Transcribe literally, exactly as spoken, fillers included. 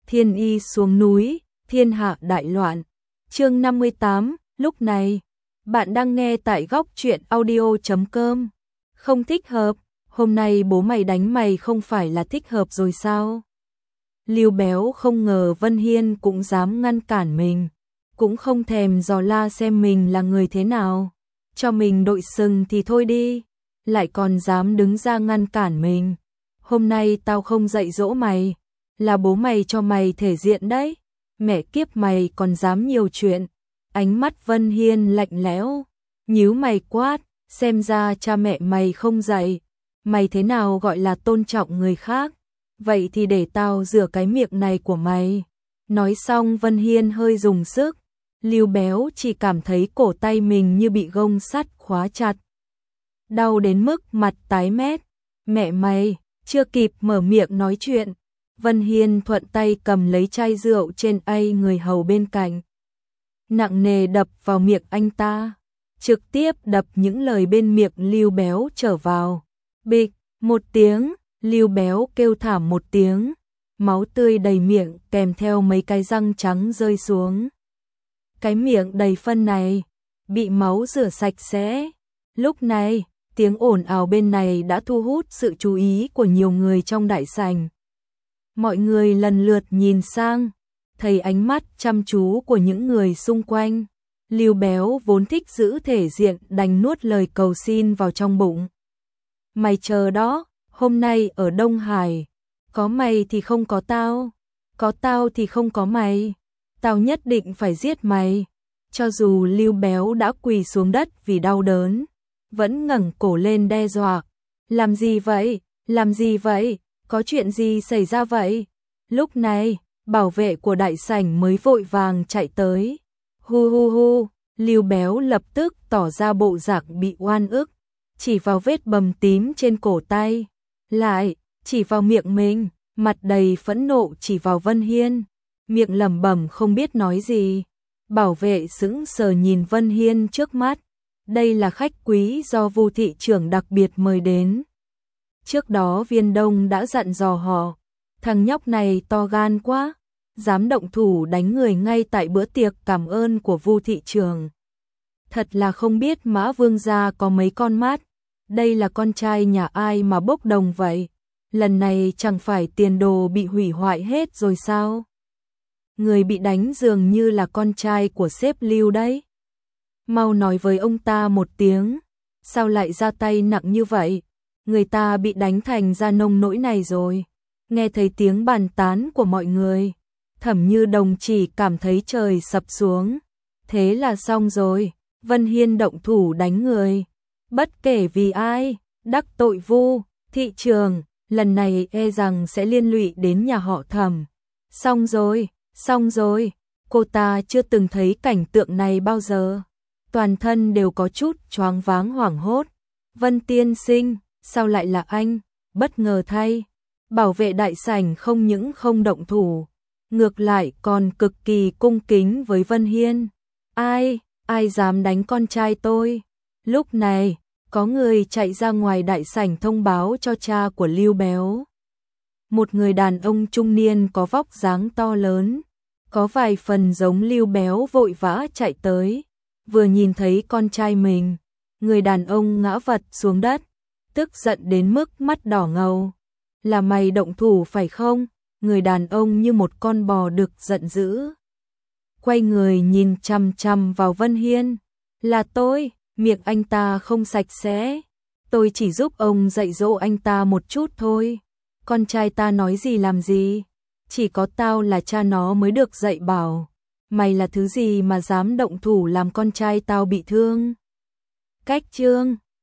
Thiên y xuống núi, thiên hạ đại loạn. Chương năm mươi tám, lúc này, bạn đang nghe tại góc truyện audio chấm com. Không thích hợp, hôm nay bố mày đánh mày không phải là thích hợp rồi sao? Lưu Béo không ngờ Vân Hiên cũng dám ngăn cản mình, cũng không thèm dò la xem mình là người thế nào. Cho mình đội sừng thì thôi đi, lại còn dám đứng ra ngăn cản mình. Hôm nay tao không dạy dỗ mày, là bố mày cho mày thể diện đấy. Mẹ kiếp mày còn dám nhiều chuyện. Ánh mắt Vân Hiên lạnh lẽo, nhíu mày quát, xem ra cha mẹ mày không dạy. Mày thế nào gọi là tôn trọng người khác? Vậy thì để tao rửa cái miệng này của mày. Nói xong Vân Hiên hơi dùng sức. Lưu Béo chỉ cảm thấy cổ tay mình như bị gông sắt khóa chặt. Đau đến mức mặt tái mét. Mẹ mày, chưa kịp mở miệng nói chuyện, Vân Hiên thuận tay cầm lấy chai rượu trên tay người hầu bên cạnh. Nặng nề đập vào miệng anh ta, trực tiếp đập những lời bên miệng Lưu Béo trở vào. Bịch, một tiếng, Lưu Béo kêu thảm một tiếng, máu tươi đầy miệng kèm theo mấy cái răng trắng rơi xuống. Cái miệng đầy phân này, bị máu rửa sạch sẽ. Lúc này, tiếng ồn ào bên này đã thu hút sự chú ý của nhiều người trong đại sảnh. Mọi người lần lượt nhìn sang, thấy ánh mắt chăm chú của những người xung quanh. Lưu Béo vốn thích giữ thể diện đành nuốt lời cầu xin vào trong bụng. Mày chờ đó, hôm nay ở Đông Hải, có mày thì không có tao, có tao thì không có mày. Tao nhất định phải giết mày. Cho dù Lưu Béo đã quỳ xuống đất vì đau đớn, vẫn ngẩng cổ lên đe dọa. Làm gì vậy? Làm gì vậy? Có chuyện gì xảy ra vậy? Lúc này, bảo vệ của đại sảnh mới vội vàng chạy tới. Hu hu hu, Lưu Béo lập tức tỏ ra bộ dạng bị oan ức, chỉ vào vết bầm tím trên cổ tay, lại chỉ vào miệng mình, mặt đầy phẫn nộ chỉ vào Vân Hiên, miệng lẩm bẩm không biết nói gì. Bảo vệ sững sờ nhìn Vân Hiên trước mắt, đây là khách quý do Vu thị trưởng đặc biệt mời đến. Trước đó Viên Đông đã dặn dò họ, thằng nhóc này to gan quá, dám động thủ đánh người ngay tại bữa tiệc cảm ơn của Vu thị trưởng. Thật là không biết Mã Vương gia có mấy con mắt, đây là con trai nhà ai mà bốc đồng vậy? Lần này chẳng phải tiền đồ bị hủy hoại hết rồi sao? Người bị đánh dường như là con trai của sếp Lưu đấy. Mau nói với ông ta một tiếng, sao lại ra tay nặng như vậy? Người ta bị đánh thành ra nông nỗi này rồi. Nghe thấy tiếng bàn tán của mọi người, Thẩm Như Đồng chỉ cảm thấy trời sập xuống. Thế là xong rồi, Vân Hiên động thủ đánh người. Bất kể vì ai, đắc tội Vu thị trường, lần này e rằng sẽ liên lụy đến nhà họ Thẩm. Xong rồi, xong rồi, cô ta chưa từng thấy cảnh tượng này bao giờ. Toàn thân đều có chút choáng váng hoảng hốt. Vân tiên sinh, sao lại là anh? Bất ngờ thay, bảo vệ đại sảnh không những không động thủ, ngược lại còn cực kỳ cung kính với Vân Hiên. Ai, ai dám đánh con trai tôi? Lúc này, có người chạy ra ngoài đại sảnh thông báo cho cha của Lưu Béo. Một người đàn ông trung niên có vóc dáng to lớn, có vài phần giống Lưu Béo vội vã chạy tới. Vừa nhìn thấy con trai mình, người đàn ông ngã vật xuống đất, tức giận đến mức mắt đỏ ngầu. Là mày động thủ phải không? Người đàn ông như một con bò đực giận dữ. Quay người nhìn chằm chằm vào Vân Hiên. Là tôi, miệng anh ta không sạch sẽ. Tôi chỉ giúp ông dạy dỗ anh ta một chút thôi. Con trai ta nói gì làm gì? Chỉ có tao là cha nó mới được dạy bảo. Mày là thứ gì mà dám động thủ làm con trai tao bị thương? Cách chương